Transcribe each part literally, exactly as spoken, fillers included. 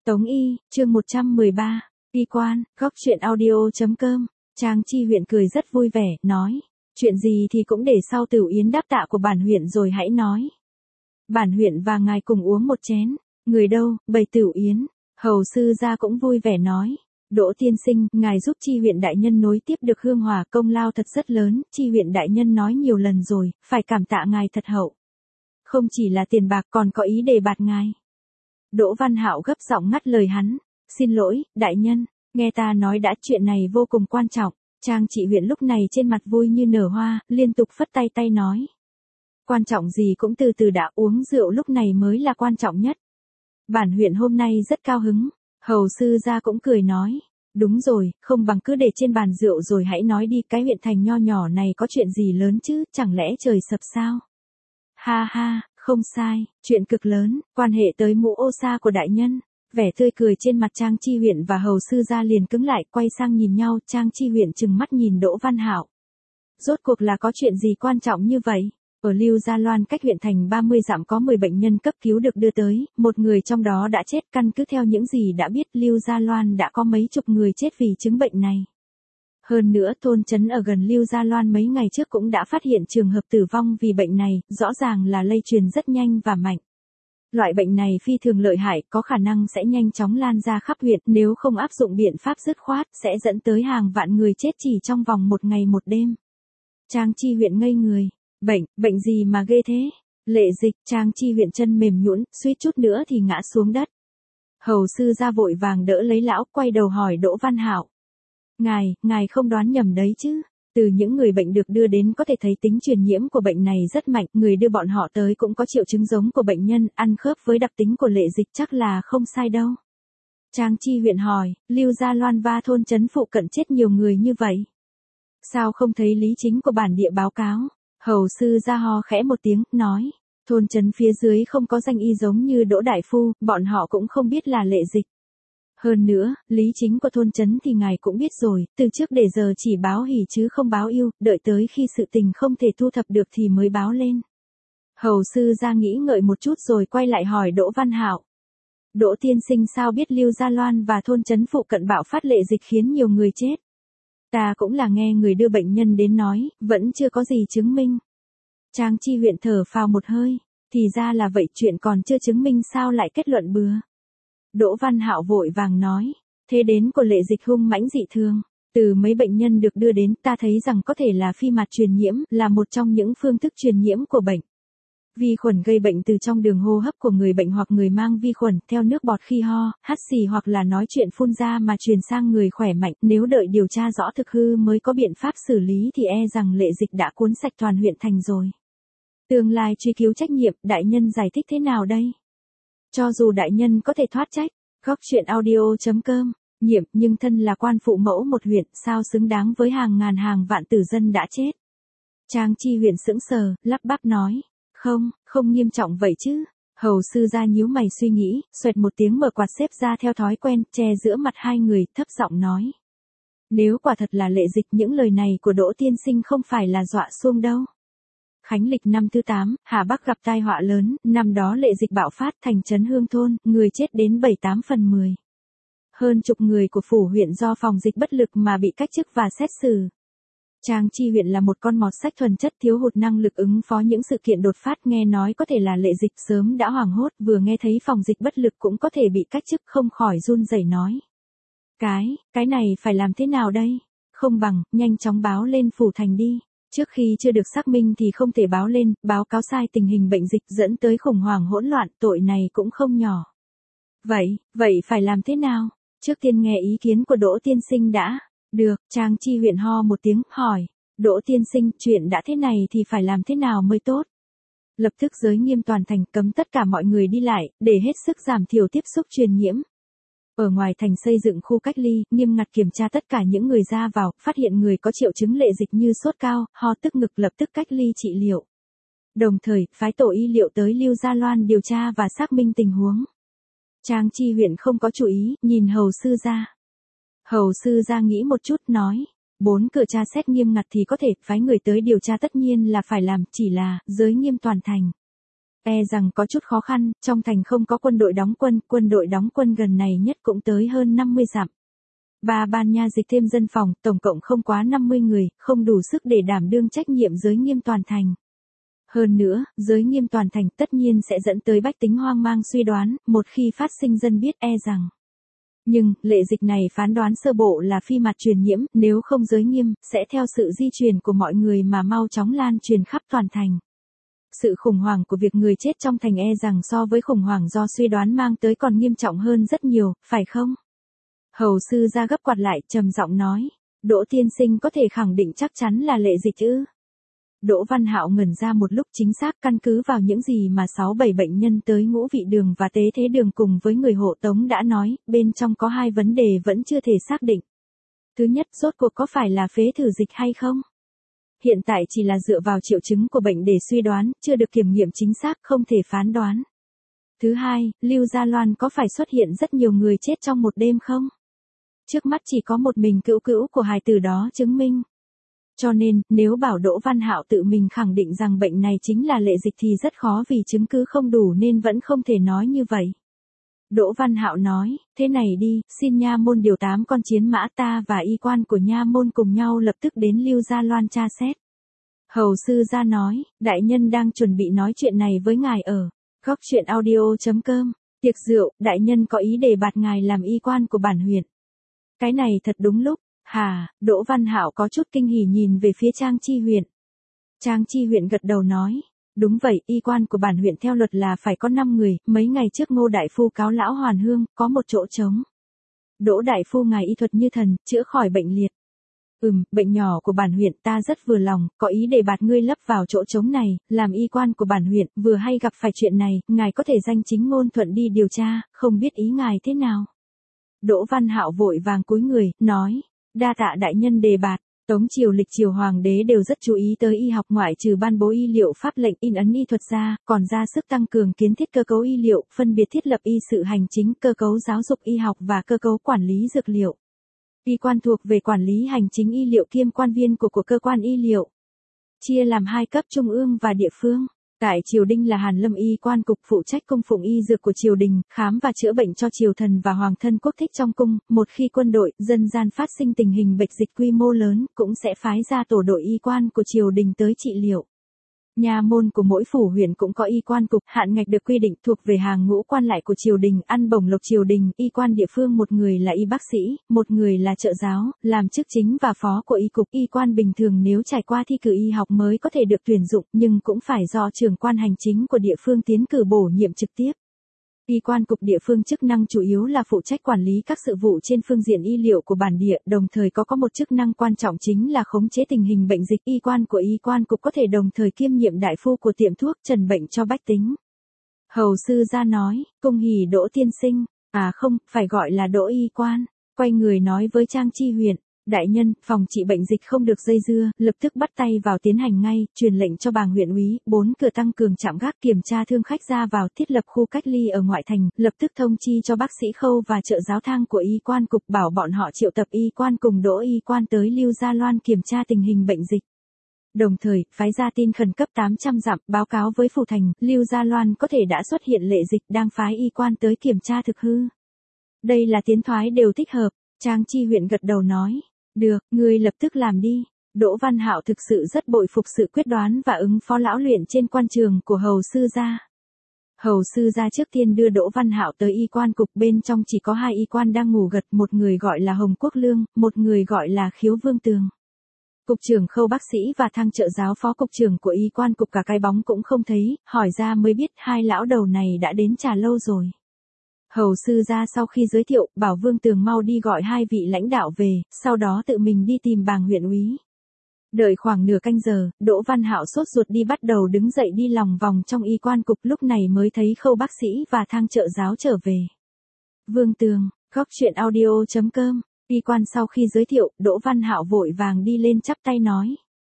Tống Y, chương một trăm mười ba, Y quan, góc chuyện audio.com, Trang Chi huyện cười rất vui vẻ, nói, chuyện gì thì cũng để sau Tửu Yến đáp tạ của bản huyện rồi hãy nói. Bản huyện và ngài cùng uống một chén, người đâu, bầy Tửu Yến, hầu sư gia cũng vui vẻ nói. Đỗ tiên sinh, ngài giúp Chi huyện đại nhân nối tiếp được hương hòa, công lao thật rất lớn, Chi huyện đại nhân nói nhiều lần rồi, phải cảm tạ ngài thật hậu. Không chỉ là tiền bạc còn có ý đề bạt ngài. Đỗ Văn Hạo gấp giọng ngắt lời hắn, xin lỗi, đại nhân, nghe ta nói đã, chuyện này vô cùng quan trọng. Trang Trị huyện lúc này trên mặt vui như nở hoa, liên tục phất tay tay nói. Quan trọng gì cũng từ từ đã, uống rượu lúc này mới là quan trọng nhất. Bản huyện hôm nay rất cao hứng, hầu sư gia cũng cười nói. Đúng rồi, không bằng cứ để trên bàn rượu rồi hãy nói đi, cái huyện thành nho nhỏ này có chuyện gì lớn chứ, chẳng lẽ trời sập sao? Ha ha, không sai, chuyện cực lớn, quan hệ tới mũ ô sa của đại nhân. Vẻ tươi cười trên mặt Trang Chi huyện và hầu sư gia liền cứng lại, quay sang nhìn nhau, Trang Chi huyện trừng mắt nhìn Đỗ Văn Hạo. Rốt cuộc là có chuyện gì quan trọng như vậy? Ở Lưu Gia Loan cách huyện thành ba mươi dặm có mười bệnh nhân cấp cứu được đưa tới, một người trong đó đã chết, căn cứ theo những gì đã biết Lưu Gia Loan đã có mấy chục người chết vì chứng bệnh này. Hơn nữa thôn trấn ở gần Lưu Gia Loan mấy ngày trước cũng đã phát hiện trường hợp tử vong vì bệnh này, rõ ràng là lây truyền rất nhanh và mạnh. Loại bệnh này phi thường lợi hại, có khả năng sẽ nhanh chóng lan ra khắp huyện, nếu không áp dụng biện pháp dứt khoát, sẽ dẫn tới hàng vạn người chết chỉ trong vòng một ngày một đêm. Trang Chi huyện ngây người. Bệnh, bệnh gì mà ghê thế? Lệ dịch, Trang Chi huyện chân mềm nhũn, suýt chút nữa thì ngã xuống đất. Hầu sư ra vội vàng đỡ lấy lão, quay đầu hỏi Đỗ Văn Hạo. Ngài, ngài không đoán nhầm đấy chứ? Từ những người bệnh được đưa đến có thể thấy tính truyền nhiễm của bệnh này rất mạnh, người đưa bọn họ tới cũng có triệu chứng giống của bệnh nhân, ăn khớp với đặc tính của lệ dịch chắc là không sai đâu. Trang Chi huyện hỏi, Lưu Gia Loan và thôn trấn phụ cận chết nhiều người như vậy? Sao không thấy lý chính của bản địa báo cáo? Hầu sư ra ho khẽ một tiếng, nói, thôn trấn phía dưới không có danh y giống như Đỗ Đại Phu, bọn họ cũng không biết là lệ dịch. Hơn nữa, lý chính của thôn trấn thì ngài cũng biết rồi, từ trước để giờ chỉ báo hỉ chứ không báo yêu, đợi tới khi sự tình không thể thu thập được thì mới báo lên. Hầu sư ra nghĩ ngợi một chút rồi quay lại hỏi Đỗ Văn Hạo. Đỗ tiên sinh sao biết Lưu Gia Loan và thôn trấn phụ cận bạo phát lệ dịch khiến nhiều người chết? Ta cũng là nghe người đưa bệnh nhân đến nói, vẫn chưa có gì chứng minh. Trang Chi huyện thở phào một hơi, thì ra là vậy, chuyện còn chưa chứng minh sao lại kết luận bừa. Đỗ Văn Hạo vội vàng nói, thế đến của lệ dịch hung mãnh dị thường, từ mấy bệnh nhân được đưa đến ta thấy rằng có thể là phi mạt truyền nhiễm, là một trong những phương thức truyền nhiễm của bệnh. Vi khuẩn gây bệnh từ trong đường hô hấp của người bệnh hoặc người mang vi khuẩn, theo nước bọt khi ho, hắt xì hoặc là nói chuyện phun ra mà truyền sang người khỏe mạnh, nếu đợi điều tra rõ thực hư mới có biện pháp xử lý thì e rằng lệ dịch đã cuốn sạch toàn huyện thành rồi. Tương lai truy cứu trách nhiệm, đại nhân giải thích thế nào đây? Cho dù đại nhân có thể thoát trách, góc chuyện audio.com, nhiệm nhưng thân là quan phụ mẫu một huyện, sao xứng đáng với hàng ngàn hàng vạn tử dân đã chết. Trang Chi huyện sững sờ, lắp bắp nói. Không, không nghiêm trọng vậy chứ. Hầu sư ra nhíu mày suy nghĩ, xoẹt một tiếng mở quạt xếp ra theo thói quen, che giữa mặt hai người, thấp giọng nói. Nếu quả thật là lệ dịch, những lời này của Đỗ tiên sinh không phải là dọa xuông đâu. Khánh lịch năm thứ tám, Hà Bắc gặp tai họa lớn, năm đó lệ dịch bạo phát, thành trấn Hương thôn, người chết đến bảy tám phần mười. Hơn chục người của phủ huyện do phòng dịch bất lực mà bị cách chức và xét xử. Trang Chi huyện là một con mọt sách thuần chất, thiếu hụt năng lực ứng phó những sự kiện đột phát, nghe nói có thể là lệ dịch, sớm đã hoảng hốt, vừa nghe thấy phòng dịch bất lực cũng có thể bị cách chức, không khỏi run rẩy nói. Cái, cái này phải làm thế nào đây? Không bằng, nhanh chóng báo lên phủ thành đi. Trước khi chưa được xác minh thì không thể báo lên, báo cáo sai tình hình bệnh dịch dẫn tới khủng hoảng hỗn loạn, tội này cũng không nhỏ. Vậy, vậy phải làm thế nào? Trước tiên nghe ý kiến của Đỗ tiên sinh đã. Được, Trang Chi huyện ho một tiếng, hỏi. Đỗ tiên sinh, chuyện đã thế này thì phải làm thế nào mới tốt? Lập tức giới nghiêm toàn thành, cấm tất cả mọi người đi lại, để hết sức giảm thiểu tiếp xúc truyền nhiễm. Ở ngoài thành xây dựng khu cách ly, nghiêm ngặt kiểm tra tất cả những người ra vào, phát hiện người có triệu chứng lệ dịch như sốt cao, ho tức ngực lập tức cách ly trị liệu. Đồng thời, phái tổ y liệu tới Lưu Gia Loan điều tra và xác minh tình huống. Trang Chi huyện không có chú ý, nhìn hầu sư ra. Hầu sư ra nghĩ một chút, nói, bốn cửa tra xét nghiêm ngặt thì có thể, phái người tới điều tra tất nhiên là phải làm, chỉ là, giới nghiêm toàn thành. E rằng có chút khó khăn, trong thành không có quân đội đóng quân, quân đội đóng quân gần này nhất cũng tới hơn năm mươi dặm. Ba ban nha dịch thêm dân phòng, tổng cộng không quá năm mươi người, không đủ sức để đảm đương trách nhiệm giới nghiêm toàn thành. Hơn nữa, giới nghiêm toàn thành tất nhiên sẽ dẫn tới bách tính hoang mang suy đoán, một khi phát sinh dân biết e rằng. Nhưng, lệ dịch này phán đoán sơ bộ là phi mạt truyền nhiễm, nếu không giới nghiêm, sẽ theo sự di truyền của mọi người mà mau chóng lan truyền khắp toàn thành. Sự khủng hoảng của việc người chết trong thành e rằng so với khủng hoảng do suy đoán mang tới còn nghiêm trọng hơn rất nhiều, phải không? Hầu sư ra gấp quạt lại, trầm giọng nói. Đỗ tiên sinh có thể khẳng định chắc chắn là lệ dịch ư? Đỗ Văn Hạo ngẩn ra một lúc, chính xác căn cứ vào những gì mà sáu bảy bệnh nhân tới Ngũ Vị Đường và Tế Thế Đường cùng với người hộ tống đã nói, bên trong có hai vấn đề vẫn chưa thể xác định. Thứ nhất, rốt cuộc có phải là phế thử dịch hay không? Hiện tại chỉ là dựa vào triệu chứng của bệnh để suy đoán, chưa được kiểm nghiệm chính xác, không thể phán đoán. Thứ hai, Lưu Gia Loan có phải xuất hiện rất nhiều người chết trong một đêm không? Trước mắt chỉ có một mình cữu cữu của hài tử đó chứng minh. Cho nên, nếu bảo Đỗ Văn Hạo tự mình khẳng định rằng bệnh này chính là lệ dịch thì rất khó vì chứng cứ không đủ nên vẫn không thể nói như vậy. Đỗ Văn Hạo nói, thế này đi, xin nha môn điều tám con chiến mã, ta và y quan của nha môn cùng nhau lập tức đến Lưu Gia Loan tra xét. Hầu sư gia nói, đại nhân đang chuẩn bị nói chuyện này với ngài ở góc truyện audio chấm com. Tiệc rượu, đại nhân có ý đề bạt ngài làm y quan của bản huyện. Cái này thật đúng lúc. Hà, Đỗ Văn Hạo có chút kinh hỉ nhìn về phía Trang Chi huyện. Trang Chi huyện gật đầu nói, đúng vậy, y quan của bản huyện theo luật là phải có năm người, mấy ngày trước Ngô đại phu cáo lão Hoàn Hương, có một chỗ trống. Đỗ đại phu ngài y thuật như thần, chữa khỏi bệnh liệt. Ừm, bệnh nhỏ của bản huyện ta rất vừa lòng, có ý để bạt ngươi lấp vào chỗ trống này, làm y quan của bản huyện, vừa hay gặp phải chuyện này, ngài có thể danh chính ngôn thuận đi điều tra, không biết ý ngài thế nào. Đỗ Văn Hạo vội vàng cúi người, nói. Đa tạ đại nhân đề bạt, Tống triều lịch triều hoàng đế đều rất chú ý tới y học, ngoại trừ ban bố y liệu pháp lệnh in ấn y thuật ra, còn ra sức tăng cường kiến thiết cơ cấu y liệu, phân biệt thiết lập y sự hành chính, cơ cấu giáo dục y học và cơ cấu quản lý dược liệu. Y quan thuộc về quản lý hành chính y liệu kiêm quan viên của của cơ quan y liệu. Chia làm hai cấp trung ương và địa phương. Tại triều đình là Hàn Lâm y quan cục phụ trách cung phụng y dược của triều đình, khám và chữa bệnh cho triều thần và hoàng thân quốc thích trong cung, một khi quân đội, dân gian phát sinh tình hình bệnh dịch quy mô lớn, cũng sẽ phái ra tổ đội y quan của triều đình tới trị liệu. Nha môn của mỗi phủ huyện cũng có y quan cục, hạn ngạch được quy định thuộc về hàng ngũ quan lại của triều đình, ăn bổng lộc triều đình, y quan địa phương một người là y bác sĩ, một người là trợ giáo, làm chức chính và phó của y cục. Y quan bình thường nếu trải qua thi cử y học mới có thể được tuyển dụng, nhưng cũng phải do trưởng quan hành chính của địa phương tiến cử bổ nhiệm trực tiếp. Y quan cục địa phương chức năng chủ yếu là phụ trách quản lý các sự vụ trên phương diện y liệu của bản địa, đồng thời có có một chức năng quan trọng chính là khống chế tình hình bệnh dịch. Y quan của y quan cục có thể đồng thời kiêm nhiệm đại phu của tiệm thuốc, trần bệnh cho bách tính. Hầu sư gia nói, cung hỉ Đỗ tiên sinh, à không, phải gọi là Đỗ y quan, quay người nói với Trang Chi huyện. Đại nhân, phòng trị bệnh dịch không được dây dưa, lập tức bắt tay vào tiến hành ngay, truyền lệnh cho bàng huyện úy, bốn cửa tăng cường trạm gác kiểm tra thương khách ra vào, thiết lập khu cách ly ở ngoại thành, lập tức thông chi cho bác sĩ Khâu và trợ giáo Thang của y quan cục, bảo bọn họ triệu tập y quan cùng Đỗ y quan tới Lưu Gia Loan kiểm tra tình hình bệnh dịch. Đồng thời, phái ra tin khẩn cấp tám trăm dặm, báo cáo với phủ thành, Lưu Gia Loan có thể đã xuất hiện lệ dịch, đang phái y quan tới kiểm tra thực hư. Đây là tiến thoái đều thích hợp, Trang Chi huyện gật đầu nói. Được, ngươi lập tức làm đi. Đỗ Văn Hạo thực sự rất bội phục sự quyết đoán và ứng phó lão luyện trên quan trường của hầu sư gia. Hầu sư gia trước tiên đưa Đỗ Văn Hạo tới y quan cục, bên trong chỉ có hai y quan đang ngủ gật, một người gọi là Hồng Quốc Lương, một người gọi là Khiếu Vương Tường. Cục trưởng Khâu bác sĩ và Thang trợ giáo phó cục trưởng của y quan cục cả cái bóng cũng không thấy, hỏi ra mới biết hai lão đầu này đã đến trà lâu rồi. Hầu sư gia sau khi giới thiệu, bảo Vương Tường mau đi gọi hai vị lãnh đạo về, sau đó tự mình đi tìm bàng huyện úy. Đợi khoảng nửa canh giờ, Đỗ Văn Hạo sốt ruột đi bắt đầu đứng dậy đi lòng vòng trong y quan cục, lúc này mới thấy Khâu bác sĩ và Thang trợ giáo trở về. Vương Tường, góc truyện audio chấm com, y quan sau khi giới thiệu, Đỗ Văn Hạo vội vàng đi lên chắp tay nói.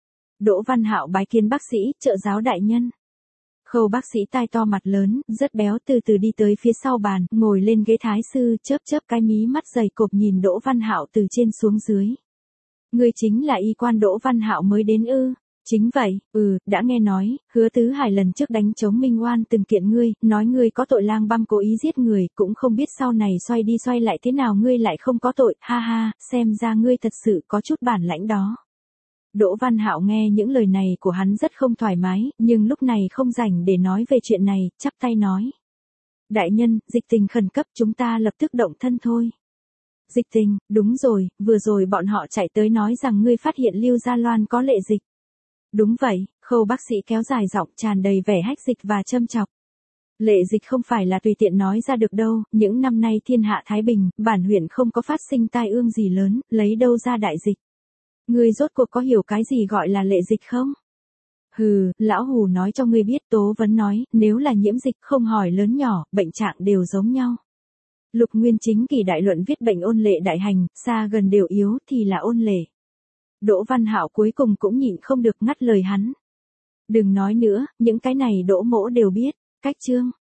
Đỗ Văn Hạo bái kiến bác sĩ, trợ giáo đại nhân. Khâu bác sĩ tai to mặt lớn, rất béo, từ từ đi tới phía sau bàn, ngồi lên ghế thái sư, chớp chớp cái mí mắt dày cộp nhìn Đỗ Văn Hạo từ trên xuống dưới. Người chính là y quan Đỗ Văn Hạo mới đến ư? Chính vậy, ừ, đã nghe nói, Hứa Tứ Hải lần trước đánh chống Minh Oan từng kiện ngươi, nói ngươi có tội lang băm cố ý giết người, cũng không biết sau này xoay đi xoay lại thế nào ngươi lại không có tội, ha ha, xem ra ngươi thật sự có chút bản lãnh đó. Đỗ Văn Hạo nghe những lời này của hắn rất không thoải mái, nhưng lúc này không rảnh để nói về chuyện này, chắp tay nói. Đại nhân, dịch tình khẩn cấp, chúng ta lập tức động thân thôi. Dịch tình, đúng rồi, vừa rồi bọn họ chạy tới nói rằng ngươi phát hiện Lưu Gia Loan có lệ dịch. Đúng vậy, Khâu bác sĩ kéo dài giọng tràn đầy vẻ hách dịch và châm chọc. Lệ dịch không phải là tùy tiện nói ra được đâu, những năm nay thiên hạ Thái Bình, bản huyện không có phát sinh tai ương gì lớn, lấy đâu ra đại dịch. Ngươi rốt cuộc có hiểu cái gì gọi là lệ dịch không? Hừ, lão hù nói cho ngươi biết. Tố Vấn nói, nếu là nhiễm dịch không hỏi lớn nhỏ, bệnh trạng đều giống nhau. Lục Nguyên Chính Kỳ đại luận viết bệnh ôn lệ đại hành, xa gần đều yếu thì là ôn lệ. Đỗ Văn Hạo cuối cùng cũng nhịn không được ngắt lời hắn. Đừng nói nữa, những cái này Đỗ mỗ đều biết. Cách chương